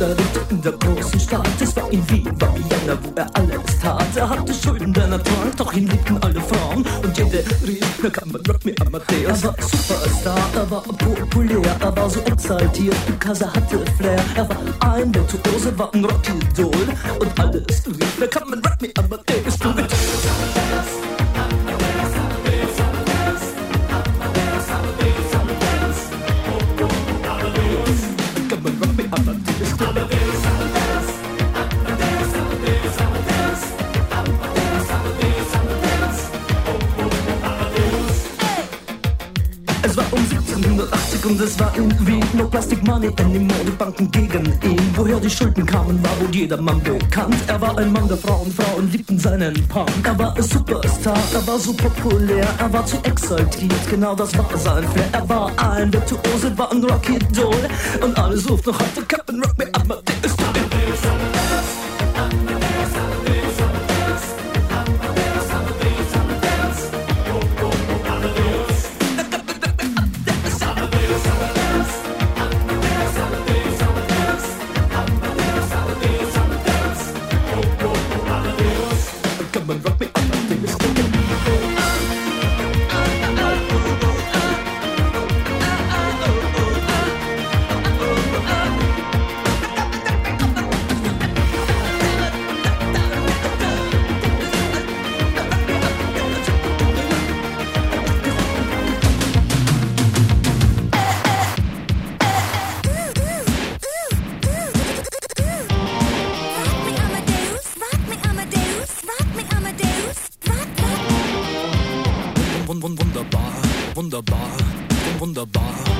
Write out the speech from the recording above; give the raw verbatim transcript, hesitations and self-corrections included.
er lebte in der großen Stadt. Es war in Wien, war Vienna, wo er alles tat. Er hatte Schulden, denn er trank, doch ihn liebten alle Frauen. Und jede rief, na kann man Rock me Amadeus. Er war Superstar, er war populär, er war so exaltiert, because er hatte Flair. Er war ein Virtuose, war ein Rockidol. Und alles rief, na kann man Rock me Amadeus. Du mit und es war in Wien, no plastic money anymore, die Banken gegen ihn. Woher die Schulden kamen, war wohl jedermann bekannt. Er war ein Mann der Frauen, Frauen liebten seinen Punk. Er war ein Superstar, er war so populär, er war zu exaltiert, genau das war sein Flair. Er war ein Virtuose, war ein Rockidol und alle suchten noch heute Captain Rock me Amadeus. Wunderbar, wunderbar, wunderbar.